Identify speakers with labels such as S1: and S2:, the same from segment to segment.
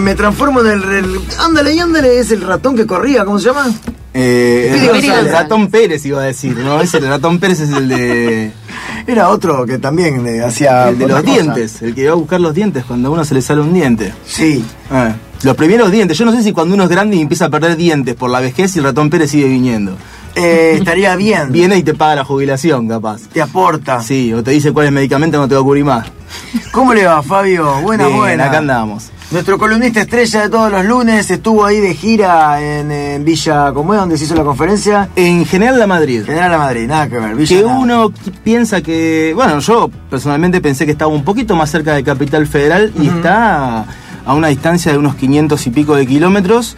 S1: me transformo en el... Ándale, es el ratón que corría, ¿cómo se llama?
S2: El ratón Pérez iba a decir, ¿no? El ratón Pérez es el de...
S1: Era otro que también hacía...
S2: El de los dientes, el que iba a buscar los dientes cuando a uno se le sale un diente.
S1: Sí.
S2: Los primeros dientes. Yo no sé si cuando uno es grande y empieza a perder dientes por la vejez y el ratón Pérez sigue viniendo.
S1: Estaría bien.
S2: Viene y te paga la jubilación, capaz.
S1: Te aporta.
S2: Sí, o te dice cuál es el medicamento no te va a cubrir más.
S1: ¿Cómo le va, Fabio? Buena.
S2: Acá andamos.
S1: Nuestro columnista estrella de todos los lunes estuvo ahí de gira en Villa, ¿cómo es? ¿Donde se hizo la conferencia?
S2: En General La Madrid.
S1: General La Madrid, nada que ver.
S2: Villa que nada. Uno piensa que... Bueno, yo personalmente pensé que estaba un poquito más cerca de Capital Federal y está a una distancia de unos 500 y pico de kilómetros.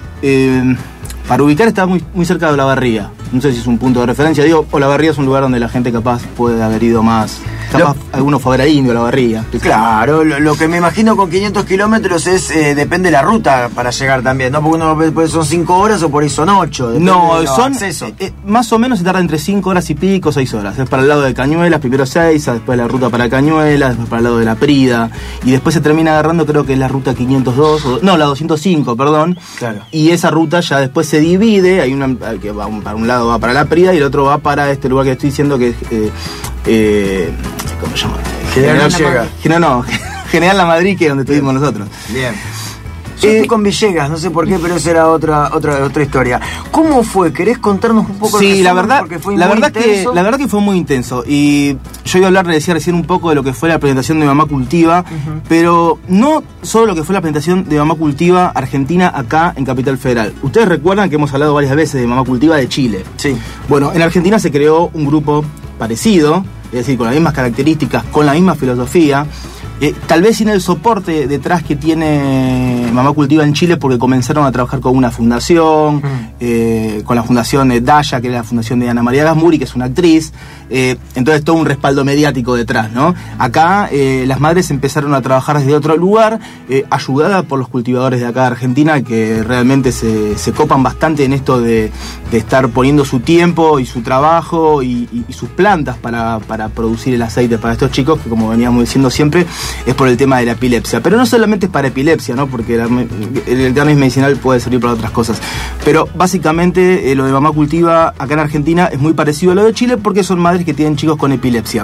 S2: Para ubicar está muy cerca de Olavarría. No sé si es un punto de referencia. Digo, Olavarría es un lugar donde la gente capaz puede haber ido más. Capaz alguno fue a ver a Indio, Olavarría.
S1: Claro, lo que me imagino con 500 kilómetros es, depende de la ruta para llegar también, ¿no? Porque uno son 5 horas o por ahí son 8.
S2: No, son más o menos se tarda entre 5 horas y pico, 6 horas. Es para el lado de Cañuelas, primero 6, después la ruta para Cañuelas, después para el lado de La Prida. Y después se termina agarrando, creo que es la ruta 502, la 205, perdón.
S1: Claro.
S2: Y esa ruta ya después se divide, hay una que va para un lado va para La Prida y el otro va para este lugar que estoy diciendo que es... ¿cómo se llama? General La Madrid, que es donde estuvimos nosotros.
S1: Bien. Yo estoy con Villegas, no sé por qué, pero esa era otra historia. ¿Cómo fue? ¿Querés contarnos un poco?
S2: Sí, la verdad que fue muy intenso. Y yo iba a hablar, le decía recién un poco de lo que fue la presentación de Mamá Cultiva, pero no solo lo que fue la presentación de Mamá Cultiva Argentina acá en Capital Federal. Ustedes recuerdan que hemos hablado varias veces de Mamá Cultiva de Chile.
S1: Sí.
S2: Bueno, en Argentina se creó un grupo parecido, es decir, con las mismas características, con la misma filosofía, tal vez sin el soporte detrás que tiene Mamá Cultiva en Chile, porque comenzaron a trabajar con una fundación, con la fundación Daya, que es la fundación de Ana María Gasmuri, que es una actriz, entonces todo un respaldo mediático detrás, ¿no? Acá las madres empezaron a trabajar desde otro lugar, ayudadas por los cultivadores de acá de Argentina, que realmente se copan bastante en esto de estar poniendo su tiempo y su trabajo y sus plantas para producir el aceite para estos chicos, que como veníamos diciendo siempre, es por el tema de la epilepsia. Pero no solamente es para epilepsia, ¿no? Porque el cannabis medicinal puede servir para otras cosas. Pero básicamente lo de Mamá Cultiva acá en Argentina es muy parecido a lo de Chile, porque son madres que tienen chicos con epilepsia.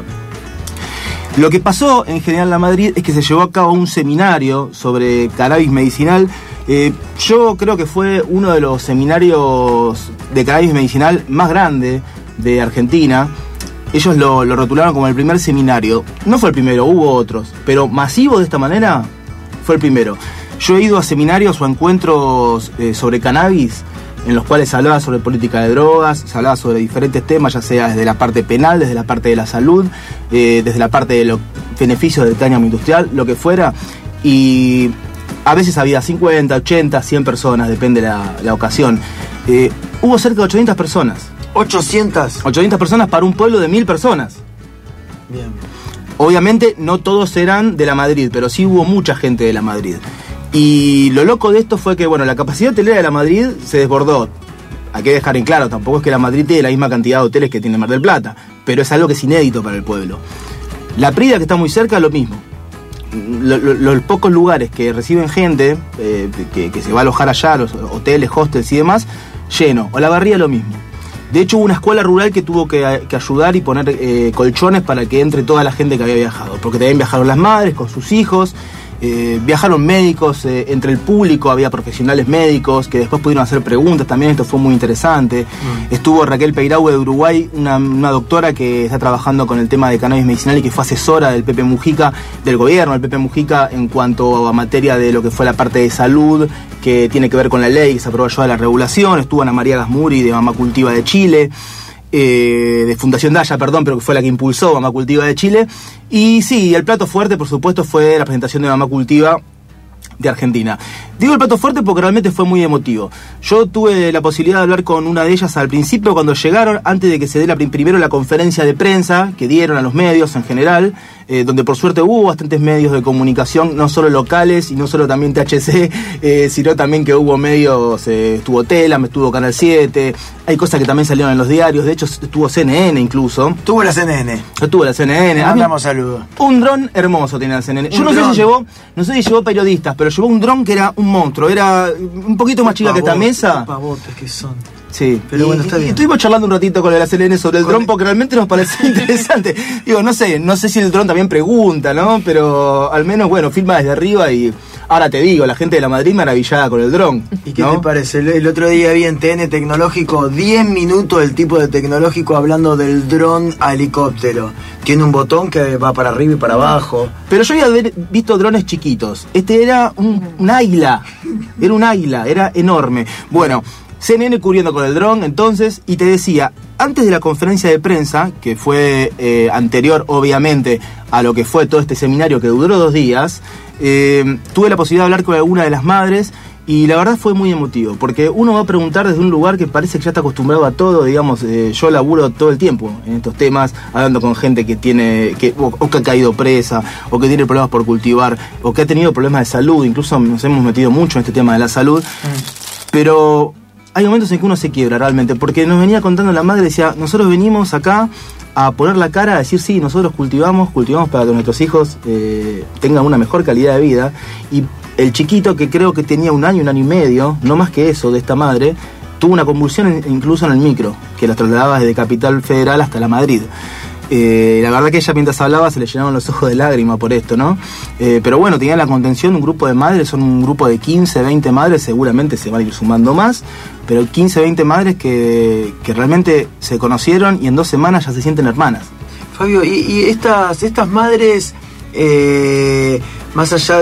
S2: Lo que pasó en General La Madrid es que se llevó a cabo un seminario sobre cannabis medicinal. Yo creo que fue uno de los seminarios de cannabis medicinal más grande de Argentina. Ellos lo rotularon como el primer seminario. No fue el primero, hubo otros, pero masivo de esta manera fue el primero. Yo he ido a seminarios o a encuentros sobre cannabis, en los cuales se hablaba sobre política de drogas, se hablaba sobre diferentes temas, ya sea desde la parte penal, desde la parte de la salud, desde la parte de los beneficios del cáñamo industrial, lo que fuera. Y a veces había 50, 80, 100 personas, depende de la ocasión. Hubo cerca de 800 personas. 800 personas para un pueblo de 1000 personas.
S1: Bien.
S2: Obviamente no todos eran de La Madrid, pero sí hubo mucha gente de La Madrid. Y lo loco de esto fue que, bueno, la capacidad hotelera de La Madrid se desbordó. Hay que dejar en claro, tampoco es que La Madrid tiene la misma cantidad de hoteles que tiene Mar del Plata, pero es algo que es inédito para el pueblo. La Prida, que está muy cerca, lo mismo. Los pocos lugares que reciben gente, que se va a alojar allá, los hoteles, hostels y demás, lleno. Olavarría lo mismo. De hecho, hubo una escuela rural que tuvo que ayudar y poner colchones para que entre toda la gente que había viajado. Porque también viajaron las madres con sus hijos, viajaron médicos, entre el público había profesionales médicos que después pudieron hacer preguntas también, esto fue muy interesante. Estuvo Raquel Peiraue de Uruguay, una doctora que está trabajando con el tema de cannabis medicinal y que fue asesora del Pepe Mujica, del gobierno del Pepe Mujica, en cuanto a materia de lo que fue la parte de salud, que tiene que ver con la ley que se aprobó ya de la regulación. Estuvo Ana María Gasmuri de Mamá Cultiva de Chile, de Fundación Daya, perdón, pero que fue la que impulsó Mamá Cultiva de Chile. Y sí, el plato fuerte, por supuesto, fue la presentación de Mamá Cultiva de Argentina. Digo el plato fuerte porque realmente fue muy emotivo. Yo tuve la posibilidad de hablar con una de ellas al principio cuando llegaron, antes de que se dé primero la conferencia de prensa que dieron a los medios en general. donde por suerte hubo bastantes medios de comunicación, no solo locales y no solo también THC, sino también que hubo medios, estuvo Telam, estuvo Canal 7, hay cosas que también salieron en los diarios, de hecho estuvo CNN incluso.
S1: Tuvo la CNN.
S2: Estuvo la CNN.
S1: Mandamos saludos.
S2: Un dron hermoso tenía la CNN. Yo no sé si llevó periodistas, pero llevó un dron que era un monstruo, era un poquito más chica que esta mesa.
S1: Qué pavotes que son.
S2: Sí,
S1: pero bueno, está bien.
S2: Estuvimos charlando un ratito con la CNN sobre el dron porque realmente nos pareció interesante. Digo, no sé si el dron también pregunta, ¿no? Pero al menos, bueno, filma desde arriba y ahora te digo, la gente de la Madrid maravillada con el dron.
S1: ¿Y qué te parece? El otro día vi en TN Tecnológico 10 minutos el tipo de Tecnológico hablando del dron a helicóptero. Tiene un botón que va para arriba y para abajo.
S2: Pero yo había visto drones chiquitos. Este era un águila. Era un águila, era enorme. Bueno, CNN cubriendo con el dron entonces, y te decía, antes de la conferencia de prensa, que fue anterior obviamente a lo que fue todo este seminario que duró 2 días, tuve la posibilidad de hablar con alguna de las madres y la verdad fue muy emotivo, porque uno va a preguntar desde un lugar que parece que ya está acostumbrado a todo, digamos, yo laburo todo el tiempo en estos temas, hablando con gente que tiene, o que ha caído presa, o que tiene problemas por cultivar, o que ha tenido problemas de salud, incluso nos hemos metido mucho en este tema de la salud, pero hay momentos en que uno se quiebra realmente, porque nos venía contando la madre, decía, nosotros venimos acá a poner la cara, a decir sí, nosotros cultivamos para que nuestros hijos tengan una mejor calidad de vida, y el chiquito, que creo que tenía 1 año, 1 año y medio, no más que eso, de esta madre, tuvo una convulsión incluso en el micro, que la trasladaba desde Capital Federal hasta la Madrid. La verdad que ella mientras hablaba se le llenaban los ojos de lágrimas por esto, ¿no? Pero bueno, tenían la contención de un grupo de madres, son un grupo de 15, 20 madres, seguramente se van a ir sumando más, pero 15, 20 madres que realmente se conocieron y en 2 semanas ya se sienten hermanas.
S1: Fabio, y estas madres, más allá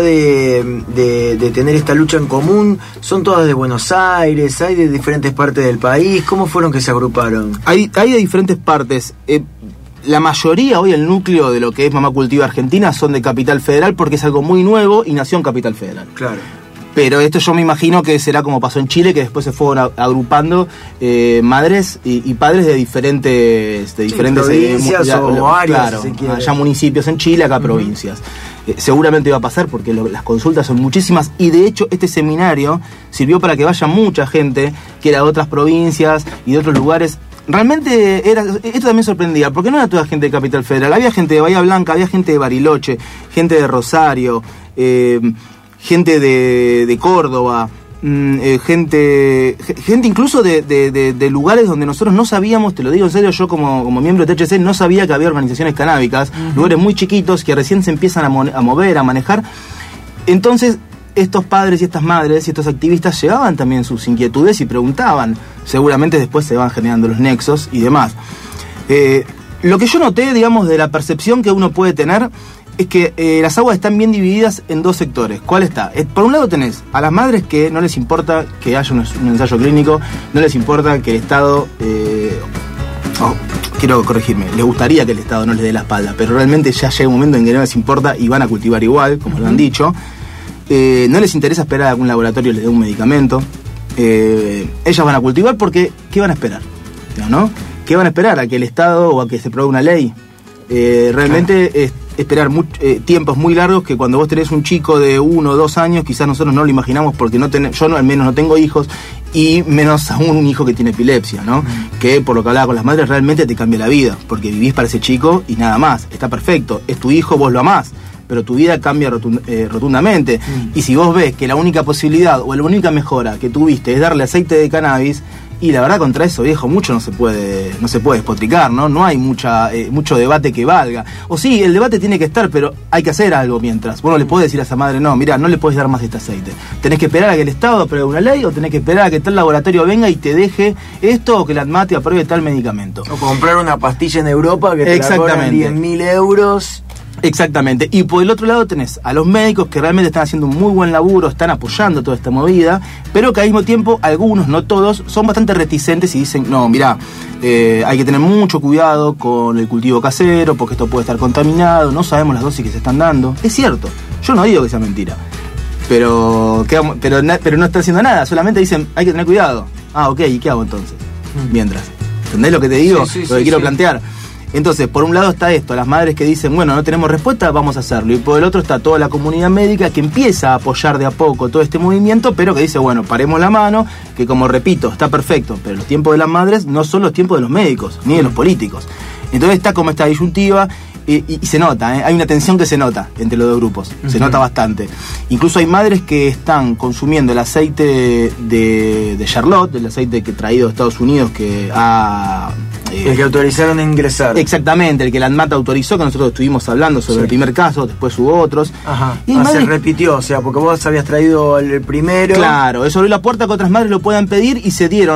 S1: de tener esta lucha en común, son todas de Buenos Aires, hay de diferentes partes del país, ¿cómo fueron que se agruparon?
S2: Hay de diferentes partes. La mayoría, hoy el núcleo de lo que es Mamá Cultiva Argentina son de Capital Federal porque es algo muy nuevo y nació en Capital Federal.
S1: Claro.
S2: Pero esto yo me imagino que será como pasó en Chile, que después se fueron agrupando madres y padres de diferentes
S1: provincias o áreas,
S2: claro,
S1: si se quiere.
S2: Allá municipios en Chile, acá provincias. Seguramente va a pasar porque las consultas son muchísimas y de hecho este seminario sirvió para que vaya mucha gente que era de otras provincias y de otros lugares. Realmente esto también sorprendía, porque no era toda gente de Capital Federal, había gente de Bahía Blanca, había gente de Bariloche, gente de Rosario, gente de Córdoba, gente incluso de lugares donde nosotros no sabíamos, te lo digo en serio, yo como miembro de THC no sabía que había organizaciones canábicas, lugares muy chiquitos que recién se empiezan a mover, a manejar. Entonces estos padres y estas madres y estos activistas llevaban también sus inquietudes y preguntaban. Seguramente después se van generando los nexos y demás. Lo que yo noté, digamos, de la percepción que uno puede tener es que las aguas están bien divididas en 2 sectores. ¿Cuál está? Por un lado tenés a las madres que no les importa que haya un ensayo clínico, no les importa que el Estado... quiero corregirme, les gustaría que el Estado no les dé la espalda, pero realmente ya llega un momento en que no les importa y van a cultivar igual, como lo han dicho. No les interesa esperar a que un laboratorio les dé un medicamento. Ellas van a cultivar porque ¿qué van a esperar? ¿No? ¿Qué van a esperar? ¿A que el Estado o a que se apruebe una ley? Realmente es esperar tiempos muy largos que cuando vos tenés un chico de 1 o 2 años, quizás nosotros no lo imaginamos porque yo al menos no tengo hijos y menos aún un hijo que tiene epilepsia, ¿no? Que por lo que hablaba con las madres realmente te cambia la vida porque vivís para ese chico y nada más, está perfecto, es tu hijo, vos lo amás, pero tu vida cambia rotundamente. Y si vos ves que la única posibilidad o la única mejora que tuviste es darle aceite de cannabis, y la verdad contra eso, viejo, mucho no se puede despotricar, ¿no? No hay mucho debate que valga. O sí, el debate tiene que estar, pero hay que hacer algo mientras. Vos no le podés decir a esa madre, no, mirá, no le podés dar más este aceite. Tenés que esperar a que el Estado apruebe una ley, o tenés que esperar a que tal laboratorio venga y te deje esto, o que la ANMAT apruebe tal medicamento.
S1: O comprar una pastilla en Europa que te la cobran 10.000 euros...
S2: Exactamente, y por el otro lado tenés a los médicos que realmente están haciendo un muy buen laburo, están apoyando toda esta movida, pero que al mismo tiempo algunos, no todos, son bastante reticentes y dicen, no, mirá, hay que tener mucho cuidado con el cultivo casero porque esto puede estar contaminado, no sabemos las dosis que se están dando. Es cierto, yo no digo que sea mentira, pero no están haciendo nada, solamente dicen, hay que tener cuidado. Ah, ok, ¿y qué hago entonces? Mientras, ¿entendés lo que te digo?
S1: Sí,
S2: lo que quiero plantear. Entonces, por un lado está esto, las madres que dicen, bueno, no tenemos respuesta, vamos a hacerlo. Y por el otro está toda la comunidad médica que empieza a apoyar de a poco todo este movimiento, pero que dice, bueno, paremos la mano, que como repito, está perfecto, pero los tiempos de las madres no son los tiempos de los médicos, ni de los políticos. Entonces está como esta disyuntiva, y se nota, hay una tensión que se nota entre los dos grupos, se nota bastante. Incluso hay madres que están consumiendo el aceite de Charlotte, el aceite que traído de Estados Unidos, que ha...
S1: el que autorizaron a ingresar.
S2: Exactamente, el que la ANMAT autorizó, que nosotros estuvimos hablando sobre el primer caso, después hubo otros.
S1: Ajá. Y se repitió, o sea, porque vos habías traído el primero.
S2: Claro, eso abrió la puerta que otras madres lo puedan pedir y se dieron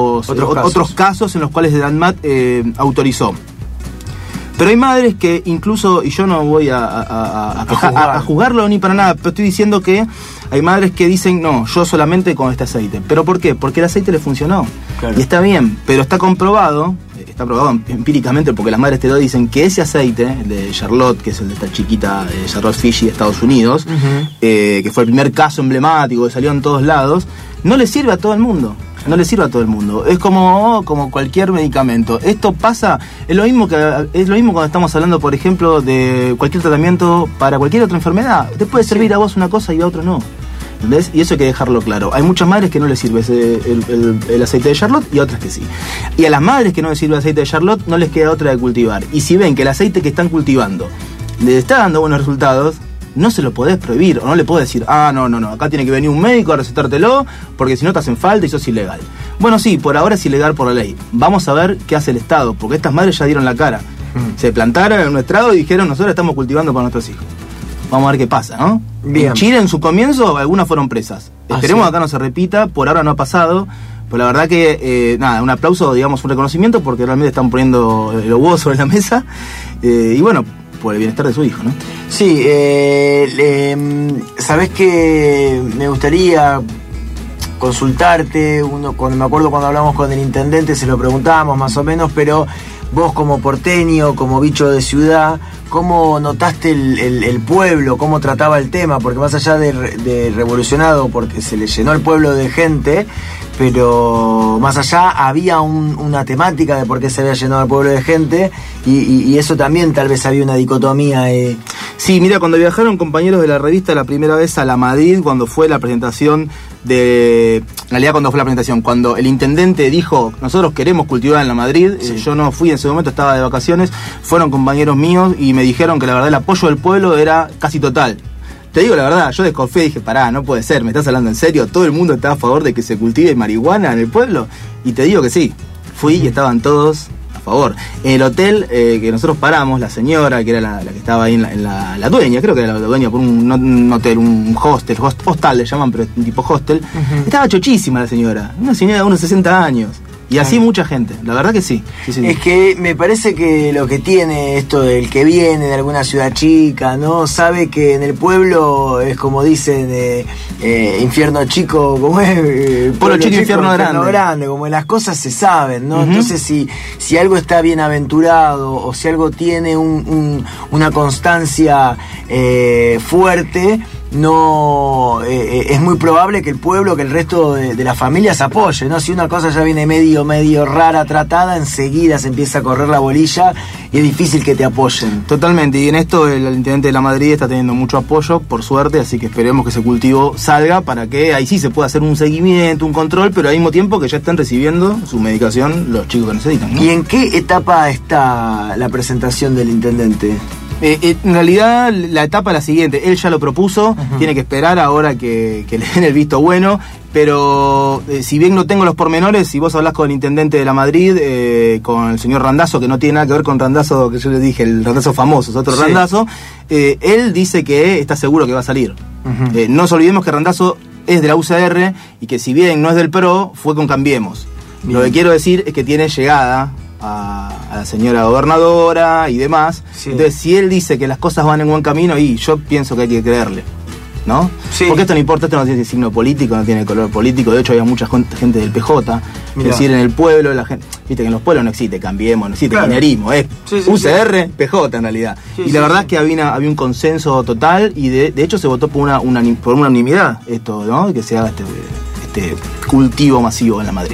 S2: otros casos en los cuales la ANMAT autorizó. Pero hay madres que incluso, y yo no voy a juzgarlo ni para nada, pero estoy diciendo que hay madres que dicen, no, yo solamente con este aceite. ¿Pero por qué? Porque el aceite le funcionó. Claro. Y está bien, pero está comprobado empíricamente, porque las madres te lo dicen, que ese aceite, el de Charlotte, que es el de esta chiquita de Charlotte Fishie de Estados Unidos, que fue el primer caso emblemático que salió en todos lados, no le sirve a todo el mundo. No le sirve a todo el mundo. Es como cualquier medicamento. Esto pasa, es lo mismo cuando estamos hablando, por ejemplo, de cualquier tratamiento para cualquier otra enfermedad. Te puede servir a vos una cosa y a otro no. ¿Entendés? Y eso hay que dejarlo claro. Hay muchas madres que no les sirve el aceite de Charlotte y a otras que sí. Y a las madres que no les sirve el aceite de Charlotte no les queda otra de cultivar. Y si ven que el aceite que están cultivando les está dando buenos resultados, no se lo podés prohibir, o no le podés decir, no, acá tiene que venir un médico a recetártelo, porque si no te hacen falta y sos ilegal. Bueno, sí, por ahora es ilegal por la ley. Vamos a ver qué hace el Estado, porque estas madres ya dieron la cara. Se plantaron en un estrado y dijeron, nosotros estamos cultivando para nuestros hijos. Vamos a ver qué pasa, ¿no? Bien. En Chile, en su comienzo, algunas fueron presas. Esperemos que acá no se repita, por ahora no ha pasado. Pero la verdad que, un aplauso, digamos, un reconocimiento, porque realmente están poniendo los huevos sobre la mesa. Y bueno, por el bienestar de su hijo, ¿no?
S1: Sí, sabés que me gustaría consultarte, me acuerdo cuando hablamos con el intendente, se lo preguntábamos más o menos, pero vos como porteño, como bicho de ciudad, ¿cómo notaste el pueblo, cómo trataba el tema? Porque más allá de revolucionado, porque se le llenó el pueblo de gente, pero más allá había una temática de por qué se había llenado el pueblo de gente, y eso también tal vez había una dicotomía.
S2: Sí, mira, cuando viajaron compañeros de la revista la primera vez a la Madrid, cuando fue la presentación cuando el intendente dijo, nosotros queremos cultivar en la Madrid, yo no fui en ese momento, estaba de vacaciones, fueron compañeros míos y me dijeron que la verdad el apoyo del pueblo era casi total. Te digo la verdad, yo desconfié y dije, pará, no puede ser, ¿me estás hablando en serio? ¿Todo el mundo está a favor de que se cultive marihuana en el pueblo? Y te digo que sí, fui y estaban todos a favor. En el hotel que nosotros paramos, la señora, que era la que estaba ahí la dueña, creo que era la dueña por un hotel, un hostal le llaman, pero es un tipo hostel, estaba chochísima la señora, una señora de unos 60 años. Y así mucha gente, la verdad que sí.
S1: Es que me parece que lo que tiene esto del que viene de alguna ciudad chica, ¿no? Sabe que en el pueblo es como dicen, infierno chico, como es...
S2: pueblo chico, infierno grande.
S1: Como las cosas se saben, ¿no? Entonces si algo está bienaventurado o si algo tiene una constancia fuerte, no es muy probable que el pueblo, que el resto de las familias apoye, ¿no? Si una cosa ya viene medio rara tratada, enseguida se empieza a correr la bolilla y es difícil que te apoyen.
S2: Totalmente, y en esto el intendente de la Madrid está teniendo mucho apoyo, por suerte, así que esperemos que ese cultivo salga para que ahí sí se pueda hacer un seguimiento, un control, pero al mismo tiempo que ya están recibiendo su medicación los chicos que necesitan, ¿no?
S1: ¿Y en qué etapa está la presentación del intendente?
S2: En realidad la etapa es la siguiente, él ya lo propuso, tiene que esperar ahora que le den el visto bueno, pero si bien no tengo los pormenores, si vos hablás con el intendente de la Madrid, con el señor Randazzo, que no tiene nada que ver con Randazzo, que yo le dije, el Randazzo famoso, es otro Randazzo, él dice que está seguro que va a salir. No nos olvidemos que Randazzo es de la UCR y que si bien no es del PRO, fue con Cambiemos. Bien. Lo que quiero decir es que tiene llegada a la señora gobernadora y demás. Entonces, si él dice que las cosas van en buen camino, y yo pienso que hay que creerle, ¿no? Porque esto no importa, esto no tiene signo político, no tiene color político. De hecho, había mucha gente del PJ. Es decir, en el pueblo, la gente, viste que en los pueblos no existe Cambiemos, no existe kirchnerismo, es UCR, PJ en realidad. Y la verdad es que había un consenso total y de hecho se votó por una unanimidad esto, ¿no? Que se haga este cultivo masivo en la Madrid.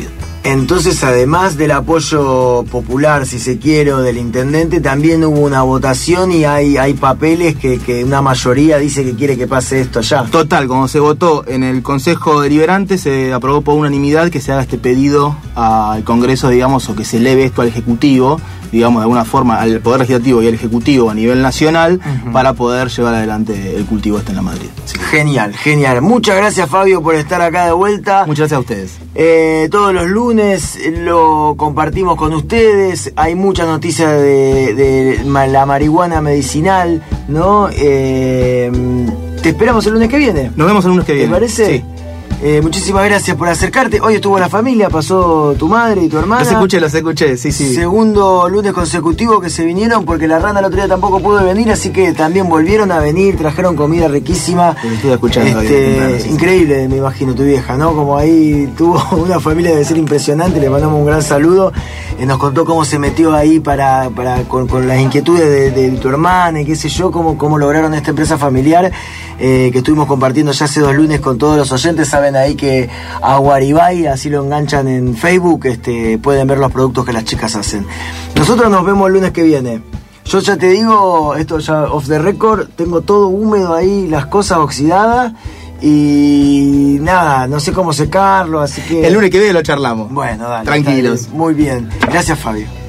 S1: Entonces, además del apoyo popular, si se quiere, o del intendente, también hubo una votación y hay papeles que una mayoría dice que quiere que pase esto allá.
S2: Total, como se votó en el Consejo Deliberante, se aprobó por unanimidad que se haga este pedido al Congreso, digamos, o que se eleve esto al Ejecutivo, digamos, de alguna forma, al Poder Legislativo y al Ejecutivo a nivel nacional, para poder llevar adelante el cultivo este en la Madrid. Sí.
S1: Genial, genial. Muchas gracias, Fabio, por estar acá de vuelta.
S2: Muchas gracias a ustedes.
S1: Todos los lunes lo compartimos con ustedes. Hay muchas noticias de la marihuana medicinal, ¿no? Te esperamos el lunes que viene.
S2: Nos vemos el lunes que viene.
S1: ¿Te parece?
S2: Sí.
S1: Muchísimas gracias por acercarte. Hoy estuvo la familia, pasó tu madre y tu hermana.
S2: Los escuché, sí.
S1: Segundo lunes consecutivo que se vinieron, porque la Randa el otro día tampoco pudo venir, así que también volvieron a venir, trajeron comida riquísima.
S2: Estoy escuchando sí.
S1: Increíble, me imagino, tu vieja, ¿no? Como ahí tuvo una familia, debe ser impresionante, le mandamos un gran saludo. Nos contó cómo se metió ahí con las inquietudes de tu hermana y qué sé yo, cómo lograron esta empresa familiar, que estuvimos compartiendo ya hace 2 lunes con todos los oyentes. Saben ahí que a Guaribay, así lo enganchan en Facebook, pueden ver los productos que las chicas hacen. Nosotros nos vemos el lunes que viene. Yo ya te digo, esto ya off the record, tengo todo húmedo ahí, las cosas oxidadas, y nada, no sé cómo secarlo, así que...
S2: El lunes que viene lo charlamos.
S1: Bueno, dale.
S2: Tranquilos.
S1: Muy bien. Gracias, Fabio.